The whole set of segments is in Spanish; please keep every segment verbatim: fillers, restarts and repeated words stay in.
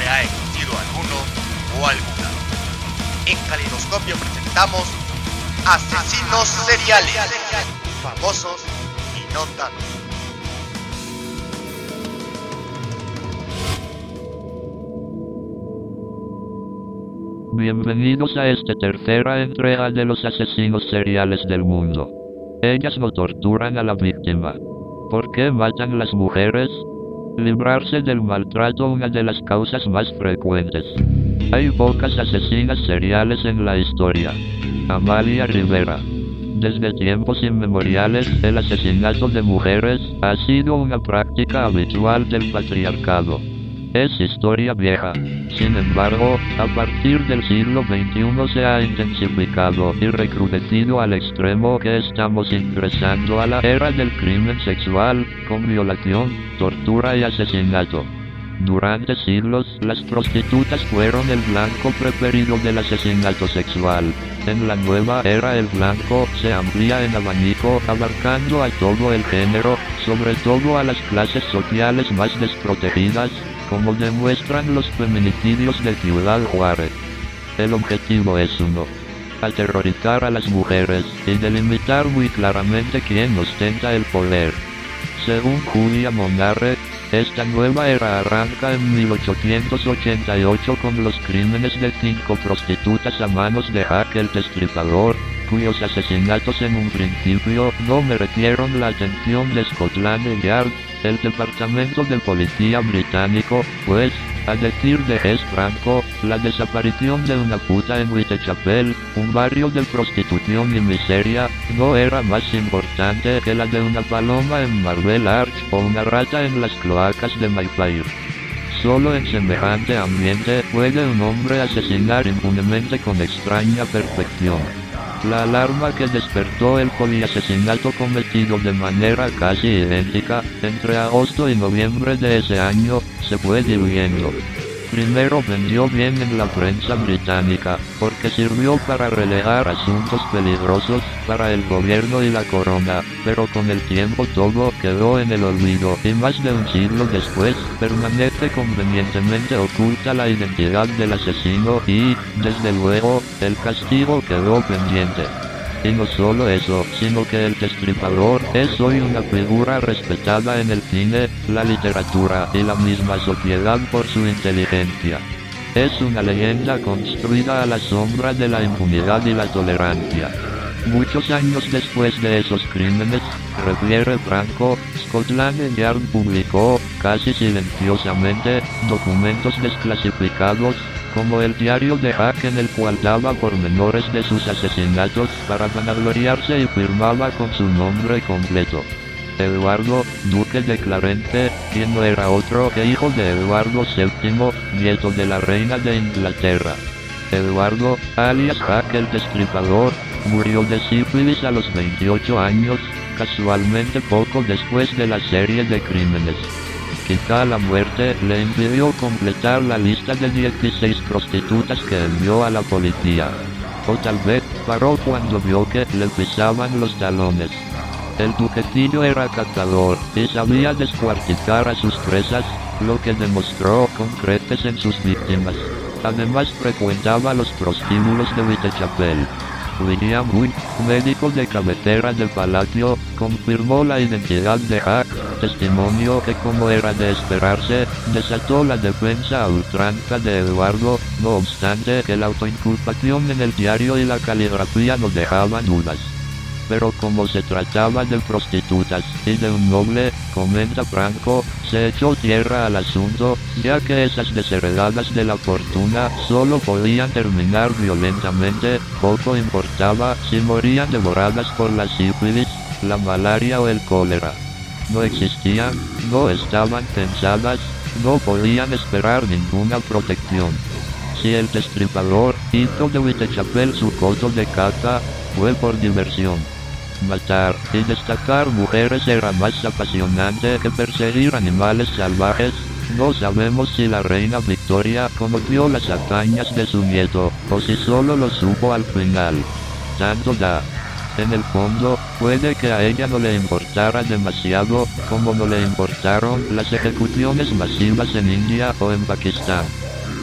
siempre ha existido alguno o alguna. En Caleidoscopio presentamos asesinos seriales, famosos y no tanto. Bienvenidos a esta tercera entrega de los asesinos seriales del mundo. Ellas no torturan a la víctima. ¿Por qué matan las mujeres? Librarse del maltrato, una de las causas más frecuentes. Hay pocas asesinas seriales en la historia. Amalia Rivera. Desde tiempos inmemoriales, el asesinato de mujeres ha sido una práctica habitual del patriarcado. Es historia vieja. Sin embargo, a partir del siglo veintiuno se ha intensificado y recrudecido al extremo que estamos ingresando a la era del crimen sexual, con violación, tortura y asesinato. Durante siglos, las prostitutas fueron el blanco preferido del asesinato sexual. En la nueva era el blanco se amplía en abanico, abarcando a todo el género, sobre todo a las clases sociales más desprotegidas, como demuestran los feminicidios de Ciudad Juárez. El objetivo es uno: aterrorizar a las mujeres y delimitar muy claramente quién ostenta el poder. Según Julia Monarre, esta nueva era arranca en mil ochocientos ochenta y ocho con los crímenes de cinco prostitutas a manos de Jack el Destripador, cuyos asesinatos en un principio no merecieron la atención de Scotland Yard, el departamento de policía británico, pues, a decir de Jess Franco, la desaparición de una puta en Whitechapel, un barrio de prostitución y miseria, no era más importante que la de una paloma en Marble Arch o una rata en las cloacas de Mayfair. Solo en semejante ambiente puede un hombre asesinar impunemente con extraña perfección. La alarma que despertó el poliasesinato cometido de manera casi idéntica entre agosto y noviembre de ese año se fue diluyendo. Primero vendió bien en la prensa británica, porque sirvió para relegar asuntos peligrosos para el gobierno y la corona, pero con el tiempo todo quedó en el olvido y más de un siglo después permanece convenientemente oculta la identidad del asesino y, desde luego, el castigo quedó pendiente. Y no solo eso, sino que el Destripador es hoy una figura respetada en el cine, la literatura y la misma sociedad por su inteligencia. Es una leyenda construida a la sombra de la impunidad y la tolerancia. Muchos años después de esos crímenes, refiere Franco, Scotland Yard publicó, casi silenciosamente, documentos desclasificados, como el diario de Jack en el cual daba pormenores de sus asesinatos para vanagloriarse y firmaba con su nombre completo: Eduardo, duque de Clarence, quien no era otro que hijo de Eduardo séptimo, nieto de la reina de Inglaterra. Eduardo, alias Jack el Destripador, murió de sífilis a los veintiocho años, casualmente poco después de la serie de crímenes. Quizá la muerte le impidió completar la lista de dieciséis prostitutas que envió a la policía. O tal vez paró cuando vio que le pisaban los talones. El duquecillo era cazador y sabía descuartizar a sus presas, lo que demostró con creces en sus víctimas. Además frecuentaba los prostíbulos de Whitechapel. William Wood, médico de cabecera del palacio, confirmó la identidad de Jack, testimonio que, como era de esperarse, desató la defensa a ultranza de Eduardo, no obstante que la autoinculpación en el diario y la caligrafía no dejaban dudas. Pero como se trataba de prostitutas y de un noble, comenta Franco, se echó tierra al asunto, ya que esas desheredadas de la fortuna solo podían terminar violentamente, poco importaba si morían devoradas por la sífilis, la malaria o el cólera. No existían, no estaban pensadas, no podían esperar ninguna protección. Si el Destripador hizo de Whitechapel su coto de caza, fue por diversión. Matar y destacar mujeres era más apasionante que perseguir animales salvajes. No sabemos si la reina Victoria conoció las hazañas de su nieto, o si solo lo supo al final. Tanto da. En el fondo, puede que a ella no le importara demasiado, como no le importaron las ejecuciones masivas en India o en Pakistán.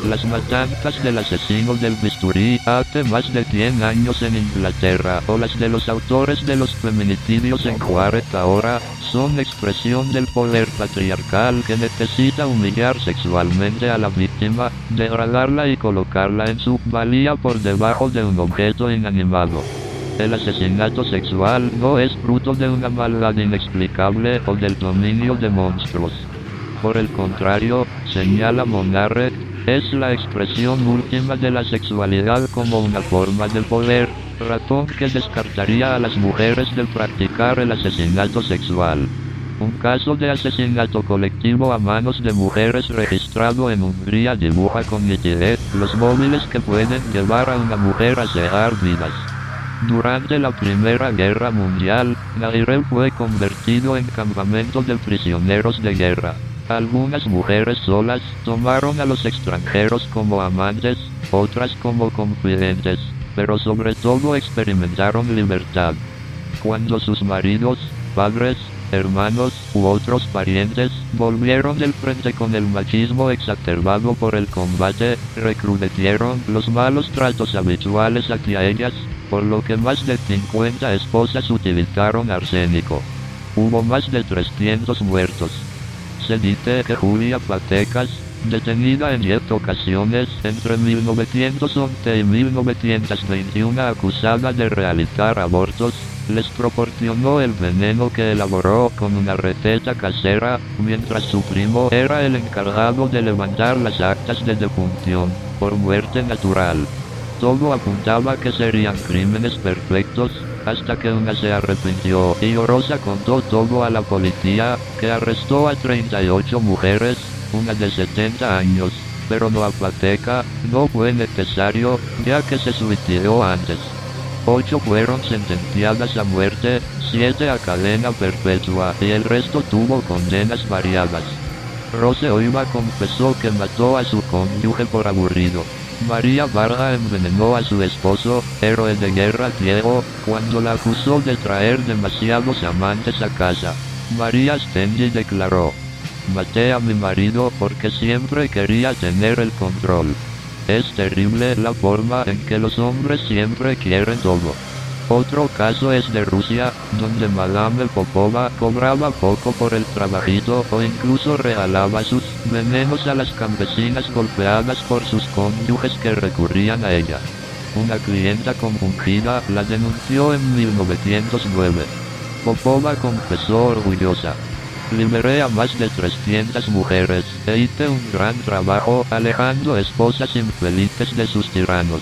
Las matanzas del asesino del bisturí hace más de cien años en Inglaterra, o las de los autores de los feminicidios en Juárez ahora, son expresión del poder patriarcal que necesita humillar sexualmente a la víctima, degradarla y colocarla en su valía por debajo de un objeto inanimado. El asesinato sexual no es fruto de una maldad inexplicable o del dominio de monstruos. Por el contrario, señala Monarre, es la expresión última de la sexualidad como una forma de poder, razón que descartaría a las mujeres de practicar el asesinato sexual. Un caso de asesinato colectivo a manos de mujeres registrado en Hungría dibuja con nitidez los móviles que pueden llevar a una mujer a cegar vidas. Durante la Primera Guerra Mundial, Nairel fue convertido en campamento de prisioneros de guerra. Algunas mujeres solas tomaron a los extranjeros como amantes, otras como confidentes, pero sobre todo experimentaron libertad. Cuando sus maridos, padres, hermanos u otros parientes volvieron del frente con el machismo exacerbado por el combate, recrudecieron los malos tratos habituales hacia ellas, por lo que más de cincuenta esposas utilizaron arsénico. Hubo más de trescientos muertos. Se dice que Julia Patecas, detenida en diez ocasiones entre mil novecientos once y mil novecientos veintiuno acusada de realizar abortos, les proporcionó el veneno que elaboró con una receta casera, mientras su primo era el encargado de levantar las actas de defunción, por muerte natural. Todo apuntaba que serían crímenes perfectos, hasta que una se arrepintió y Orosa contó todo a la policía, que arrestó a treinta y ocho mujeres, una de setenta años, pero no a Pateca, no fue necesario, ya que se suicidó antes. Ocho fueron sentenciadas a muerte, siete a cadena perpetua y el resto tuvo condenas variadas. Rose Oiva confesó que mató a su cónyuge por aburrido. María Varga envenenó a su esposo, héroe de guerra ciego, cuando la acusó de traer demasiados amantes a casa. María Stendi declaró: maté a mi marido porque siempre quería tener el control. Es terrible la forma en que los hombres siempre quieren todo. Otro caso es de Rusia, donde Madame Popova cobraba poco por el trabajito o incluso regalaba sus venenos a las campesinas golpeadas por sus cónyuges que recurrían a ella. Una clienta compungida la denunció en mil novecientos nueve. Popova confesó orgullosa: liberé a más de trescientas mujeres, e hice un gran trabajo alejando esposas infelices de sus tiranos.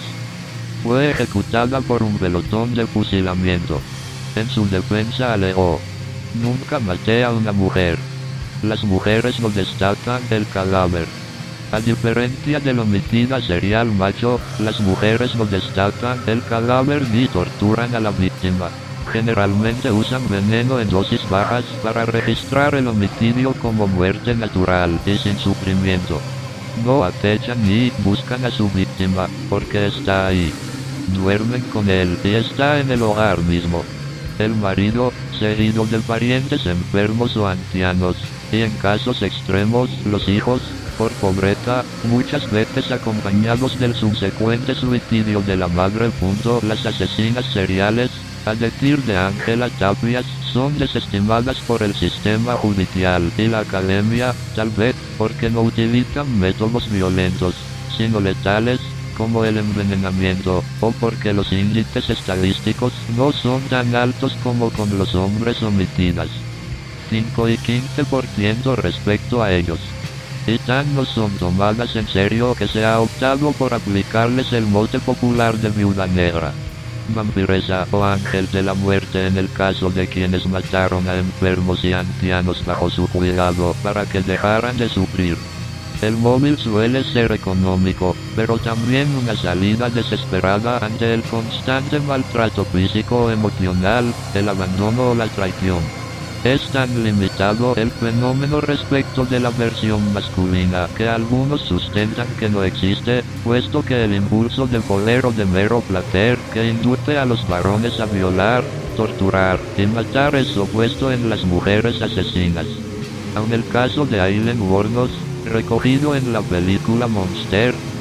Fue ejecutada por un pelotón de fusilamiento. En su defensa alegó: nunca maté a una mujer. Las mujeres no destacan el cadáver. A diferencia del homicida serial macho, las mujeres no destacan el cadáver ni torturan a la víctima. Generalmente usan veneno en dosis bajas para registrar el homicidio como muerte natural y sin sufrimiento. No acechan ni buscan a su víctima, porque está ahí. Duermen con él y está en el hogar mismo. El marido, seguido de parientes enfermos o ancianos, y en casos extremos, los hijos, por pobreza, muchas veces acompañados del subsecuente suicidio de la madre. Las asesinas seriales, a decir de Ángela Tapias, son desestimadas por el sistema judicial y la academia, tal vez porque no utilizan métodos violentos, sino letales, como el envenenamiento, o porque los índices estadísticos no son tan altos como con los hombres homicidas. cinco y quince por ciento respecto a ellos. Y tan no son tomadas en serio que se ha optado por aplicarles el mote popular de viuda negra, vampiresa o ángel de la muerte en el caso de quienes mataron a enfermos y ancianos bajo su cuidado para que dejaran de sufrir. El móvil suele ser económico, pero también una salida desesperada ante el constante maltrato físico o emocional, el abandono o la traición. Es tan limitado el fenómeno respecto de la versión masculina que algunos sustentan que no existe, puesto que el impulso de poder o de mero placer que induce a los varones a violar, torturar y matar es opuesto en las mujeres asesinas. Aun el caso de Aileen Wuornos, recogido en la película Monster,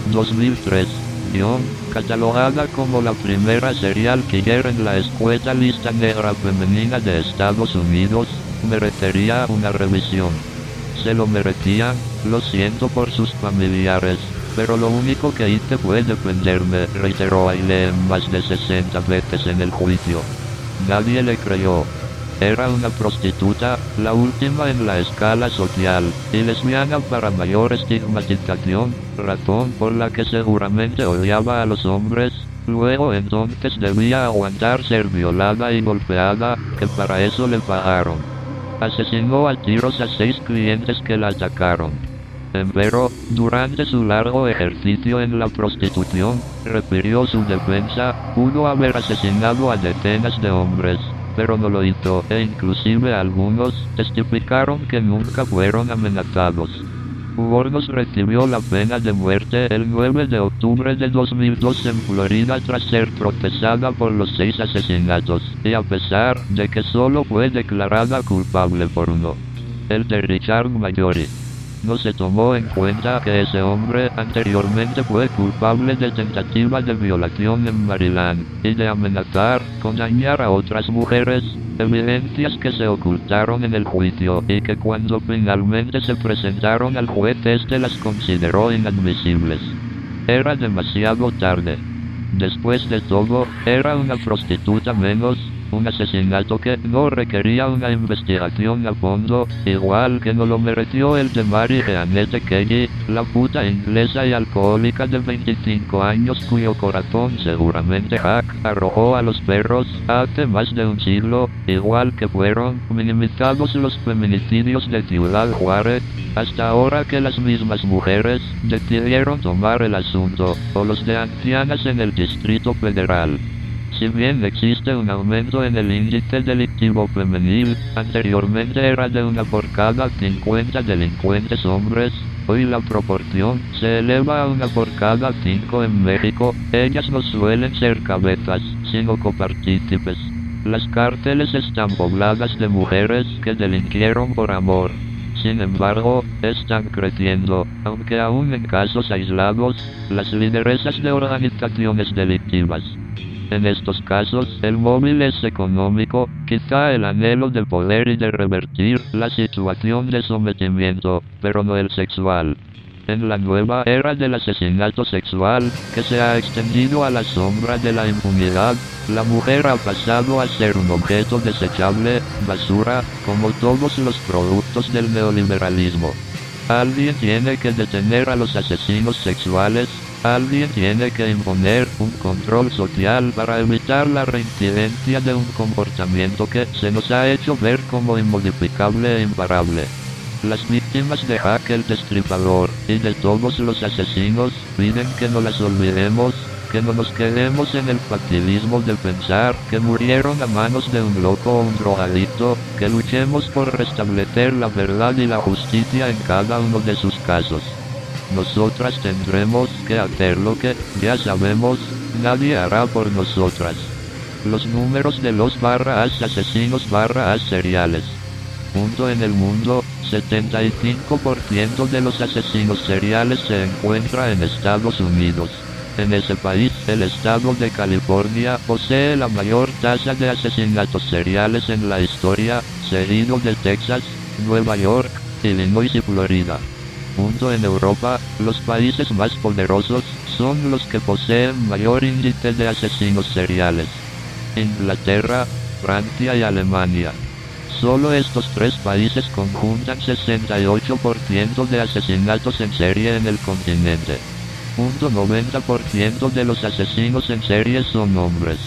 dos mil tres, guión, catalogada como la primera serial killer en la escueta lista negra femenina de Estados Unidos, merecería una revisión. Se lo merecían, lo siento por sus familiares, pero lo único que hice fue defenderme, reiteró Aileen más de sesenta veces en el juicio. Nadie le creyó. Era una prostituta, la última en la escala social, y lesbiana para mayor estigmatización, razón por la que seguramente odiaba a los hombres. Luego entonces debía aguantar ser violada y golpeada, que para eso le pagaron. Asesinó a tiros a seis clientes que la atacaron. Empero, durante su largo ejercicio en la prostitución, refirió su defensa, pudo haber asesinado a decenas de hombres, pero no lo hizo, e inclusive algunos testificaron que nunca fueron amenazados. Burgos recibió la pena de muerte el nueve de octubre de dos mil dos en Florida tras ser procesada por los seis asesinatos, y a pesar de que solo fue declarada culpable por uno, el de Richard Mayori. No se tomó en cuenta que ese hombre anteriormente fue culpable de tentativa de violación en Maryland, y de amenazar con dañar a otras mujeres, evidencias que se ocultaron en el juicio y que cuando finalmente se presentaron al juez este las consideró inadmisibles. Era demasiado tarde. Después de todo, era una prostituta menos, un asesinato que no requería una investigación a fondo, igual que no lo mereció el de Mary Jeanette Kelly, la puta inglesa y alcohólica de veinticinco años cuyo corazón seguramente Jack arrojó a los perros hace más de un siglo, igual que fueron minimizados los feminicidios de Ciudad Juárez, hasta ahora que las mismas mujeres decidieron tomar el asunto, o los de ancianas en el Distrito Federal. Si bien existe un aumento en el índice delictivo femenil, anteriormente era de una por cada cincuenta delincuentes hombres, hoy la proporción se eleva a una por cada cinco en México. Ellas no suelen ser cabezas, sino copartícipes. Las cárceles están pobladas de mujeres que delinquieron por amor. Sin embargo, están creciendo, aunque aún en casos aislados, las lideresas de organizaciones delictivas. En estos casos, el móvil es económico, quizá el anhelo de poder y de revertir la situación de sometimiento, pero no el sexual. En la nueva era del asesinato sexual, que se ha extendido a la sombra de la impunidad, la mujer ha pasado a ser un objeto desechable, basura, como todos los productos del neoliberalismo. Alguien tiene que detener a los asesinos sexuales. Alguien tiene que imponer un control social para evitar la reincidencia de un comportamiento que se nos ha hecho ver como inmodificable e imparable. Las víctimas de Jack el Destripador y de todos los asesinos piden que no las olvidemos, que no nos quedemos en el facilismo de pensar que murieron a manos de un loco o un drogadicto, que luchemos por restablecer la verdad y la justicia en cada uno de sus casos. Nosotras tendremos que hacer lo que, ya sabemos, nadie hará por nosotras. Los números de los barra as asesinos barra as seriales. Punto en el mundo, setenta y cinco por ciento de los asesinos seriales se encuentra en Estados Unidos. En ese país, el estado de California posee la mayor tasa de asesinatos seriales en la historia, seguido de Texas, Nueva York, Illinois y Florida. Punto en Europa, los países más poderosos son los que poseen mayor índice de asesinos seriales. Inglaterra, Francia y Alemania. Solo estos tres países conjuntan sesenta y ocho por ciento de asesinatos en serie en el continente. Punto noventa por ciento de los asesinos en serie son hombres.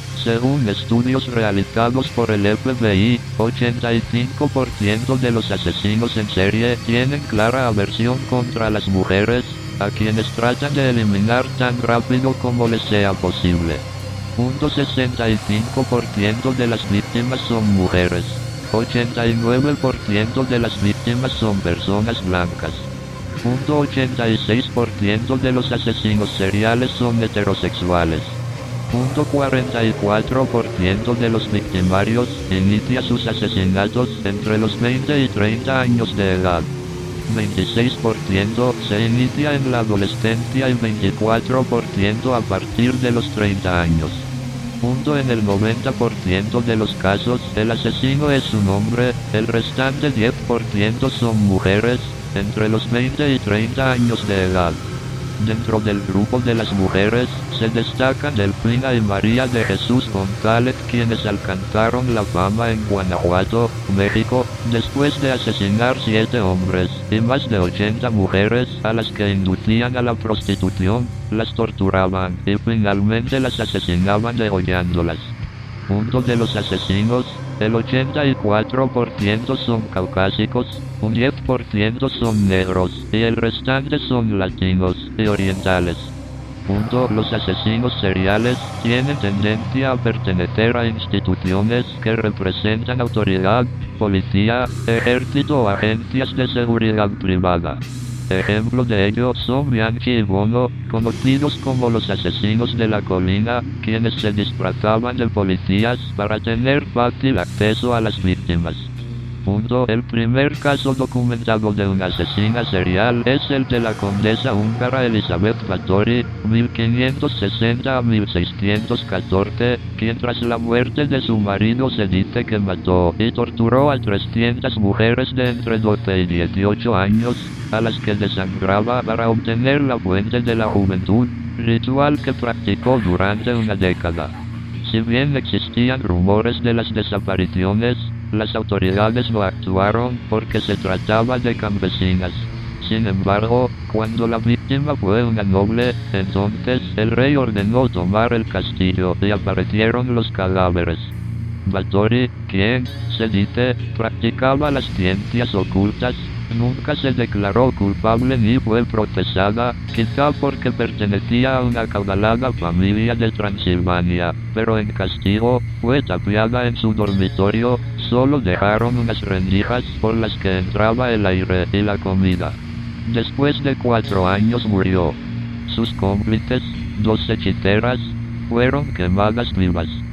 Según estudios realizados por el F B I, ochenta y cinco por ciento de los asesinos en serie tienen clara aversión contra las mujeres, a quienes tratan de eliminar tan rápido como les sea posible. Punto sesenta y cinco por ciento de las víctimas son mujeres. ochenta y nueve por ciento de las víctimas son personas blancas. Punto ochenta y seis por ciento de los asesinos seriales son heterosexuales. Punto cuarenta y cuatro por ciento de los victimarios inicia sus asesinatos entre los veinte y treinta años de edad. veintiséis por ciento, se inicia en la adolescencia y veinticuatro por ciento a partir de los treinta años. Punto en el noventa por ciento de los casos, el asesino es un hombre, el restante diez por ciento son mujeres, entre los veinte y treinta años de edad. Dentro del grupo de las mujeres, se destacan Delfina y María de Jesús González, quienes alcanzaron la fama en Guanajuato, México, después de asesinar siete hombres y más de ochenta mujeres, a las que inducían a la prostitución, las torturaban y finalmente las asesinaban degollándolas. Punto de los asesinos, el ochenta y cuatro por ciento son caucásicos, un diez por ciento son negros, y el restante son latinos y orientales. Punto. Los asesinos seriales tienen tendencia a pertenecer a instituciones que representan autoridad, policía, ejército o agencias de seguridad privada. Ejemplo de ello son Bianchi y Bono, conocidos como los asesinos de la colina, quienes se disfrazaban de policías para tener fácil acceso a las víctimas. Punto. El primer caso documentado de una asesina serial es el de la condesa húngara Elizabeth Báthory, mil quinientos sesenta a mil seiscientos catorce, quien tras la muerte de su marido se dice que mató y torturó a trescientas mujeres de entre doce y dieciocho años, a las que desangraba para obtener la fuente de la juventud, ritual que practicó durante una década. Si bien existían rumores de las desapariciones, las autoridades no actuaron porque se trataba de campesinas. Sin embargo, cuando la víctima fue una noble, entonces el rey ordenó tomar el castillo y aparecieron los cadáveres. Báthory, quien, se dice, practicaba las ciencias ocultas, nunca se declaró culpable ni fue procesada, quizá porque pertenecía a una acaudalada familia de Transilvania, pero en castigo, fue tapiada en su dormitorio, solo dejaron unas rendijas por las que entraba el aire y la comida. Después de cuatro años murió. Sus cómplices, dos hechiceras, fueron quemadas vivas.